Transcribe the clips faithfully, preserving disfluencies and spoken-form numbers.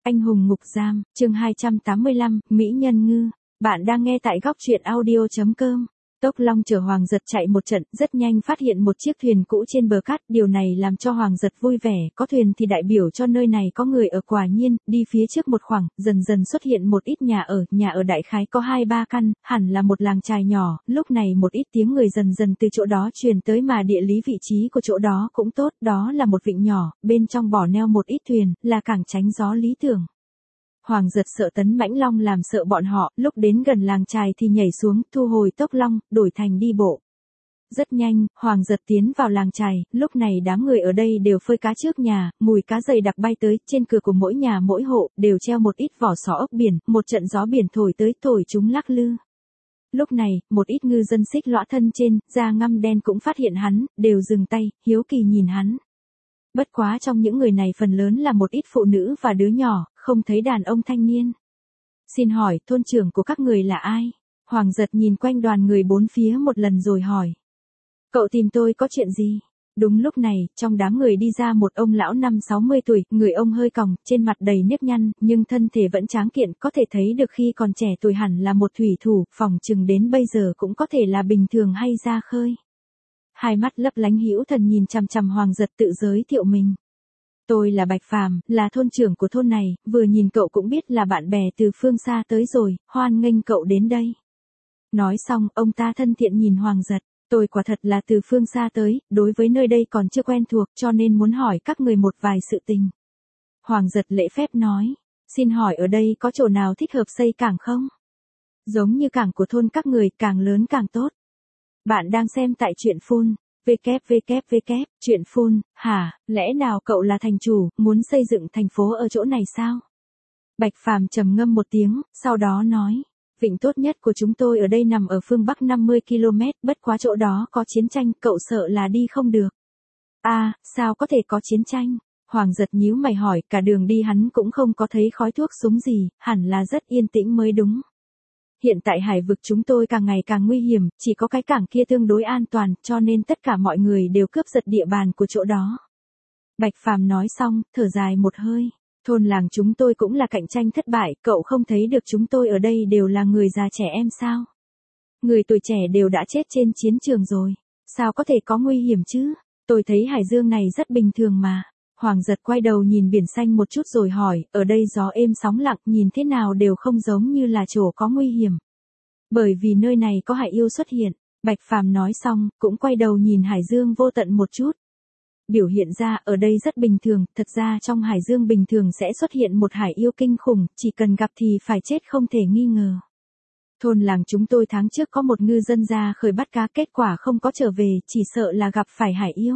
Anh hùng ngục giam, chương hai trăm tám mươi lăm, Mỹ nhân ngư. Bạn đang nghe tại góc truyện audio chấm com. Tốc Long chở Hoàng Giật chạy một trận, rất nhanh phát hiện một chiếc thuyền cũ trên bờ cát, điều này làm cho Hoàng Giật vui vẻ, có thuyền thì đại biểu cho nơi này có người ở. Quả nhiên, đi phía trước một khoảng, dần dần xuất hiện một ít nhà ở, nhà ở đại khái có hai ba căn, hẳn là một làng chài nhỏ. Lúc này một ít tiếng người dần dần từ chỗ đó truyền tới, mà địa lý vị trí của chỗ đó cũng tốt, đó là một vịnh nhỏ, bên trong bỏ neo một ít thuyền, là cảng tránh gió lý tưởng. Hoàng Giật sợ Tấn Mãnh Long làm sợ bọn họ, lúc đến gần làng chài thì nhảy xuống, thu hồi Tốc Long, đổi thành đi bộ. Rất nhanh, Hoàng Giật tiến vào làng chài, lúc này đám người ở đây đều phơi cá trước nhà, mùi cá dày đặc bay tới, trên cửa của mỗi nhà mỗi hộ, đều treo một ít vỏ sò ốc biển, một trận gió biển thổi tới, thổi chúng lắc lư. Lúc này, một ít ngư dân xích lõa thân trên, da ngăm đen cũng phát hiện hắn, đều dừng tay, hiếu kỳ nhìn hắn. Bất quá trong những người này phần lớn là một ít phụ nữ và đứa nhỏ, không thấy đàn ông thanh niên. Xin hỏi, thôn trưởng của các người là ai? Hoàng Giật nhìn quanh đoàn người bốn phía một lần rồi hỏi. Cậu tìm tôi có chuyện gì? Đúng lúc này, trong đám người đi ra một ông lão năm sáu mươi tuổi, người ông hơi còng, trên mặt đầy nếp nhăn, nhưng thân thể vẫn tráng kiện, có thể thấy được khi còn trẻ tuổi hẳn là một thủy thủ, phỏng chừng đến bây giờ cũng có thể là bình thường hay ra khơi. Hai mắt lấp lánh hữu thần nhìn chằm chằm Hoàng Giật, tự giới thiệu mình. Tôi là Bạch Phàm, là thôn trưởng của thôn này, vừa nhìn cậu cũng biết là bạn bè từ phương xa tới rồi, hoan nghênh cậu đến đây. Nói xong, ông ta thân thiện nhìn Hoàng Giật, tôi quả thật là từ phương xa tới, đối với nơi đây còn chưa quen thuộc cho nên muốn hỏi các người một vài sự tình. Hoàng Giật lễ phép nói, xin hỏi ở đây có chỗ nào thích hợp xây cảng không? Giống như cảng của thôn các người, càng lớn càng tốt. Bạn đang xem tại truyện phun. www, chuyện phun, hả, lẽ nào cậu là thành chủ, muốn xây dựng thành phố ở chỗ này sao? Bạch Phàm trầm ngâm một tiếng, sau đó nói, vịnh tốt nhất của chúng tôi ở đây nằm ở phương Bắc năm mươi ki lô mét, bất quá chỗ đó có chiến tranh, cậu sợ là đi không được. À, sao có thể có chiến tranh? Hoàng Giật nhíu mày hỏi, cả đường đi hắn cũng không có thấy khói thuốc súng gì, hẳn là rất yên tĩnh mới đúng. Hiện tại hải vực chúng tôi càng ngày càng nguy hiểm, chỉ có cái cảng kia tương đối an toàn, cho nên tất cả mọi người đều cướp giật địa bàn của chỗ đó. Bạch Phàm nói xong, thở dài một hơi. Thôn làng chúng tôi cũng là cạnh tranh thất bại, cậu không thấy được chúng tôi ở đây đều là người già trẻ em sao? Người tuổi trẻ đều đã chết trên chiến trường rồi, sao có thể có nguy hiểm chứ? Tôi thấy hải dương này rất bình thường mà. Hoàng Giật quay đầu nhìn biển xanh một chút rồi hỏi, ở đây gió êm sóng lặng, nhìn thế nào đều không giống như là chỗ có nguy hiểm. Bởi vì nơi này có hải yêu xuất hiện. Bạch Phàm nói xong, cũng quay đầu nhìn hải dương vô tận một chút. Biểu hiện ra, ở đây rất bình thường, thật ra trong hải dương bình thường sẽ xuất hiện một hải yêu kinh khủng, chỉ cần gặp thì phải chết không thể nghi ngờ. Thôn làng chúng tôi tháng trước có một ngư dân ra khơi bắt cá, kết quả không có trở về, chỉ sợ là gặp phải hải yêu.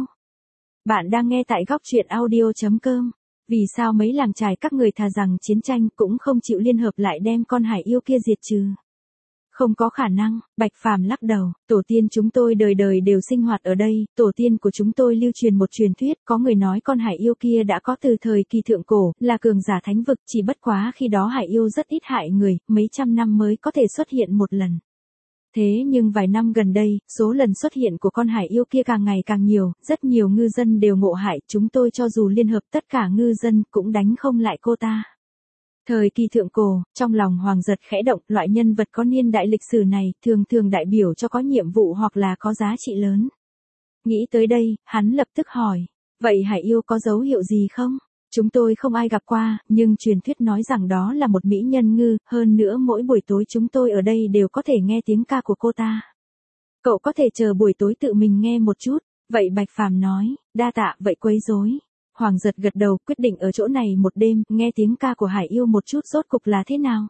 Bạn đang nghe tại góc truyện audio chấm com. Vì sao mấy làng chài các người thà rằng chiến tranh cũng không chịu liên hợp lại đem con hải yêu kia diệt trừ? Không có khả năng, Bạch Phàm lắc đầu, tổ tiên chúng tôi đời đời đều sinh hoạt ở đây, tổ tiên của chúng tôi lưu truyền một truyền thuyết, có người nói con hải yêu kia đã có từ thời kỳ thượng cổ, là cường giả thánh vực, chỉ bất quá khi đó hải yêu rất ít hại người, mấy trăm năm mới có thể xuất hiện một lần. Thế nhưng vài năm gần đây, số lần xuất hiện của con hải yêu kia càng ngày càng nhiều, rất nhiều ngư dân đều ngộ hại, chúng tôi cho dù liên hợp tất cả ngư dân cũng đánh không lại cô ta. Thời kỳ thượng cổ, trong lòng Hoàng Giật khẽ động, loại nhân vật có niên đại lịch sử này, thường thường đại biểu cho có nhiệm vụ hoặc là có giá trị lớn. Nghĩ tới đây, hắn lập tức hỏi, vậy hải yêu có dấu hiệu gì không? Chúng tôi không ai gặp qua, nhưng truyền thuyết nói rằng đó là một mỹ nhân ngư, hơn nữa mỗi buổi tối chúng tôi ở đây đều có thể nghe tiếng ca của cô ta. Cậu có thể chờ buổi tối tự mình nghe một chút, vậy Bạch Phàm nói, đa tạ, vậy quấy rối. Hoàng Giật gật đầu, quyết định ở chỗ này một đêm, nghe tiếng ca của hải yêu một chút rốt cục là thế nào.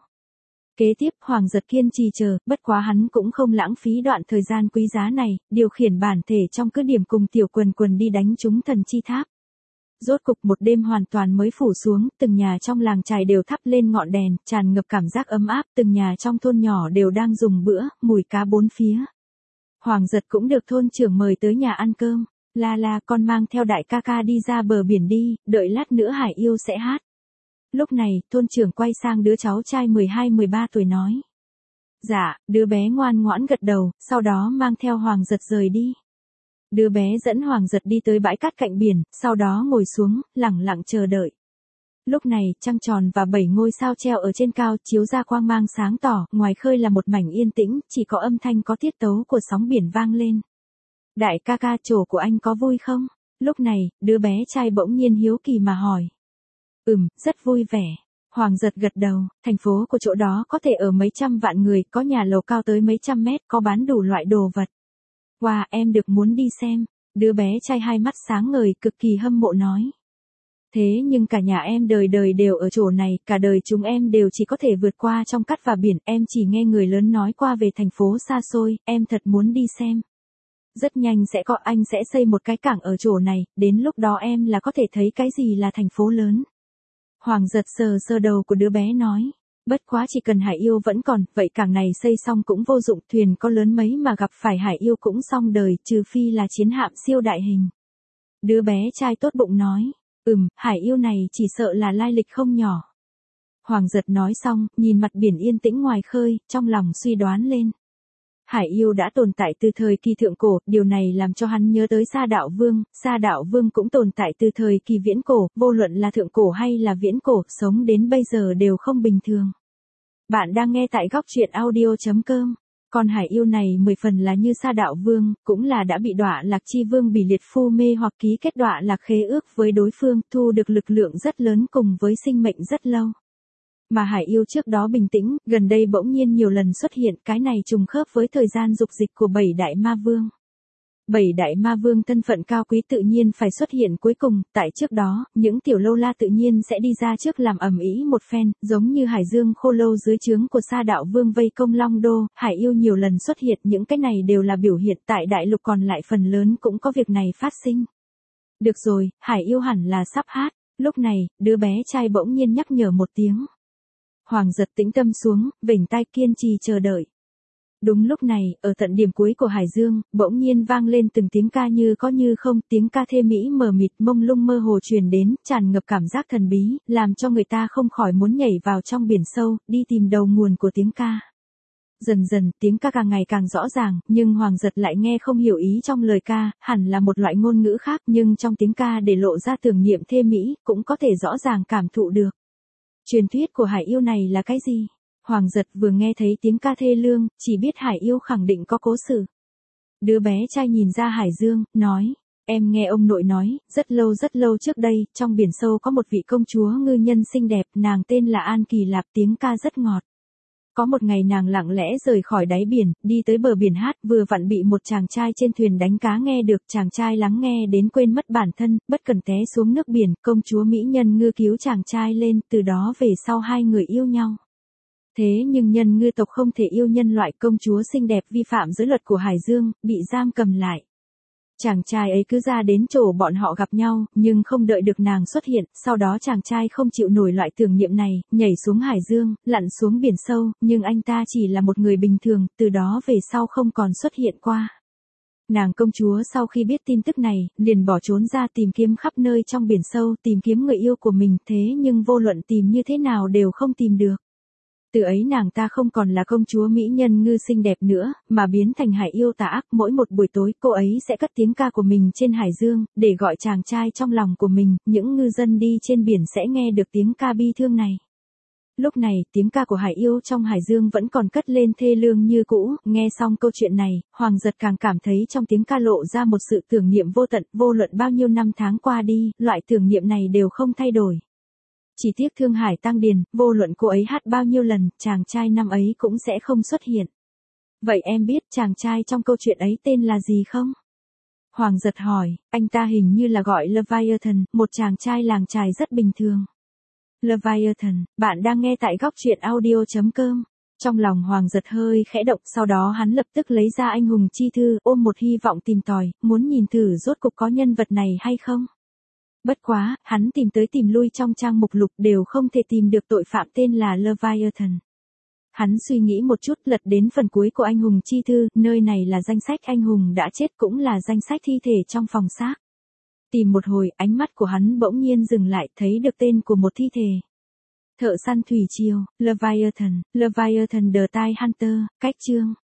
Kế tiếp, Hoàng Giật kiên trì chờ, bất quá hắn cũng không lãng phí đoạn thời gian quý giá này, điều khiển bản thể trong cứ điểm cùng Tiểu Quần Quần đi đánh trúng thần chi tháp. Rốt cục một đêm hoàn toàn mới phủ xuống, từng nhà trong làng chài đều thắp lên ngọn đèn, tràn ngập cảm giác ấm áp, từng nhà trong thôn nhỏ đều đang dùng bữa, mùi cá bốn phía. Hoàng Giật cũng được thôn trưởng mời tới nhà ăn cơm. La la, con mang theo đại ca ca đi ra bờ biển đi, đợi lát nữa hải yêu sẽ hát. Lúc này, thôn trưởng quay sang đứa cháu trai mười hai mười ba tuổi nói. Dạ, đứa bé ngoan ngoãn gật đầu, sau đó mang theo Hoàng Giật rời đi. Đứa bé dẫn Hoàng Giật đi tới bãi cát cạnh biển, sau đó ngồi xuống, lẳng lặng chờ đợi. Lúc này, trăng tròn và bảy ngôi sao treo ở trên cao chiếu ra quang mang sáng tỏ, ngoài khơi là một mảnh yên tĩnh, chỉ có âm thanh có tiết tấu của sóng biển vang lên. Đại ca ca, chỗ của anh có vui không? Lúc này, đứa bé trai bỗng nhiên hiếu kỳ mà hỏi. Ừm, rất vui vẻ. Hoàng giật gật đầu, thành phố của chỗ đó có thể ở mấy trăm vạn người, có nhà lầu cao tới mấy trăm mét, có bán đủ loại đồ vật. Wow, em được muốn đi xem. Đứa bé trai hai mắt sáng ngời, cực kỳ hâm mộ nói. Thế nhưng cả nhà em đời đời đều ở chỗ này, cả đời chúng em đều chỉ có thể vượt qua trong cát và biển, em chỉ nghe người lớn nói qua về thành phố xa xôi, em thật muốn đi xem. Rất nhanh sẽ có anh sẽ xây một cái cảng ở chỗ này, đến lúc đó em là có thể thấy cái gì là thành phố lớn. Hoàng giật sờ sờ đầu của đứa bé nói. Bất quá chỉ cần hải yêu vẫn còn, vậy cảng này xây xong cũng vô dụng, thuyền có lớn mấy mà gặp phải hải yêu cũng xong đời, trừ phi là chiến hạm siêu đại hình. Đứa bé trai tốt bụng nói. Ừm, hải yêu này chỉ sợ là lai lịch không nhỏ. Hoàng giật nói xong, nhìn mặt biển yên tĩnh ngoài khơi, trong lòng suy đoán lên. Hải yêu đã tồn tại từ thời kỳ thượng cổ, điều này làm cho hắn nhớ tới Sa Đạo Vương, Sa Đạo Vương cũng tồn tại từ thời kỳ viễn cổ, vô luận là thượng cổ hay là viễn cổ, sống đến bây giờ đều không bình thường. Bạn đang nghe tại góc truyện audio chấm com. Con hải yêu này mười phần là như Sa Đạo Vương, cũng là đã bị Đọa Lạc Chi Vương Bỉ Liệt Phu mê hoặc ký kết Đọa Lạc khế ước với đối phương, thu được lực lượng rất lớn cùng với sinh mệnh rất lâu. Mà hải yêu trước đó bình tĩnh, gần đây bỗng nhiên nhiều lần xuất hiện, cái này trùng khớp với thời gian dục dịch của bảy đại ma vương. Bảy đại ma vương thân phận cao quý tự nhiên phải xuất hiện cuối cùng, tại trước đó, những tiểu lâu la tự nhiên sẽ đi ra trước làm ầm ĩ một phen, giống như Hải Dương Khô Lâu dưới trướng của Sa Đạo Vương vây công Long Đô, hải yêu nhiều lần xuất hiện, những cái này đều là biểu hiện tại đại lục, còn lại phần lớn cũng có việc này phát sinh. Được rồi, hải yêu hẳn là sắp hát, lúc này, đứa bé trai bỗng nhiên nhắc nhở một tiếng. Hoàng giật tĩnh tâm xuống, vểnh tai kiên trì chờ đợi. Đúng lúc này, ở tận điểm cuối của Hải Dương, bỗng nhiên vang lên từng tiếng ca như có như không, tiếng ca thê mỹ mờ mịt mông lung mơ hồ truyền đến, tràn ngập cảm giác thần bí, làm cho người ta không khỏi muốn nhảy vào trong biển sâu, đi tìm đầu nguồn của tiếng ca. Dần dần, tiếng ca càng ngày càng rõ ràng, nhưng Hoàng giật lại nghe không hiểu ý trong lời ca, hẳn là một loại ngôn ngữ khác, nhưng trong tiếng ca để lộ ra tưởng niệm thê mỹ, cũng có thể rõ ràng cảm thụ được. Truyền thuyết của hải yêu này là cái gì? Hoàng giật vừa nghe thấy tiếng ca thê lương, chỉ biết hải yêu khẳng định có cố sự. Đứa bé trai nhìn ra Hải Dương, nói, em nghe ông nội nói, rất lâu rất lâu trước đây, trong biển sâu có một vị công chúa ngư nhân xinh đẹp, nàng tên là An Kỳ Lạp, tiếng ca rất ngọt. Có một ngày nàng lặng lẽ rời khỏi đáy biển, đi tới bờ biển hát, vừa vặn bị một chàng trai trên thuyền đánh cá nghe được, chàng trai lắng nghe đến quên mất bản thân, bất cần té xuống nước biển, công chúa mỹ nhân ngư cứu chàng trai lên, từ đó về sau hai người yêu nhau. Thế nhưng nhân ngư tộc không thể yêu nhân loại, công chúa xinh đẹp vi phạm giới luật của Hải Dương, bị giam cầm lại. Chàng trai ấy cứ ra đến chỗ bọn họ gặp nhau, nhưng không đợi được nàng xuất hiện, sau đó chàng trai không chịu nổi loại tưởng niệm này, nhảy xuống Hải Dương, lặn xuống biển sâu, nhưng anh ta chỉ là một người bình thường, từ đó về sau không còn xuất hiện qua. Nàng công chúa sau khi biết tin tức này, liền bỏ trốn ra tìm kiếm khắp nơi trong biển sâu, tìm kiếm người yêu của mình, thế nhưng vô luận tìm như thế nào đều không tìm được. Từ ấy nàng ta không còn là công chúa mỹ nhân ngư xinh đẹp nữa, mà biến thành hải yêu tà ác. Mỗi một buổi tối cô ấy sẽ cất tiếng ca của mình trên Hải Dương, để gọi chàng trai trong lòng của mình, những ngư dân đi trên biển sẽ nghe được tiếng ca bi thương này. Lúc này, tiếng ca của hải yêu trong Hải Dương vẫn còn cất lên thê lương như cũ, nghe xong câu chuyện này, Hoàng giật càng cảm thấy trong tiếng ca lộ ra một sự tưởng niệm vô tận, vô luận bao nhiêu năm tháng qua đi, loại tưởng niệm này đều không thay đổi. Chỉ tiếc Thương Hải Tăng Điền, vô luận cô ấy hát bao nhiêu lần, chàng trai năm ấy cũng sẽ không xuất hiện. Vậy em biết chàng trai trong câu chuyện ấy tên là gì không? Hoàng giật hỏi, anh ta hình như là gọi Leviathan, một chàng trai làng chài rất bình thường. Leviathan, bạn đang nghe tại góc truyện audio chấm com. Trong lòng Hoàng giật hơi khẽ động, sau đó hắn lập tức lấy ra anh hùng chi thư, ôm một hy vọng tìm tòi, muốn nhìn thử rốt cục có nhân vật này hay không. Bất quá, hắn tìm tới tìm lui trong trang mục lục đều không thể tìm được tội phạm tên là Leviathan. Hắn suy nghĩ một chút, lật đến phần cuối của anh hùng chi thư, nơi này là danh sách anh hùng đã chết, cũng là danh sách thi thể trong phòng xác. Tìm một hồi, ánh mắt của hắn bỗng nhiên dừng lại, thấy được tên của một thi thể. Thợ săn thủy triều, Leviathan, Leviathan the Tide Hunter, cách chương.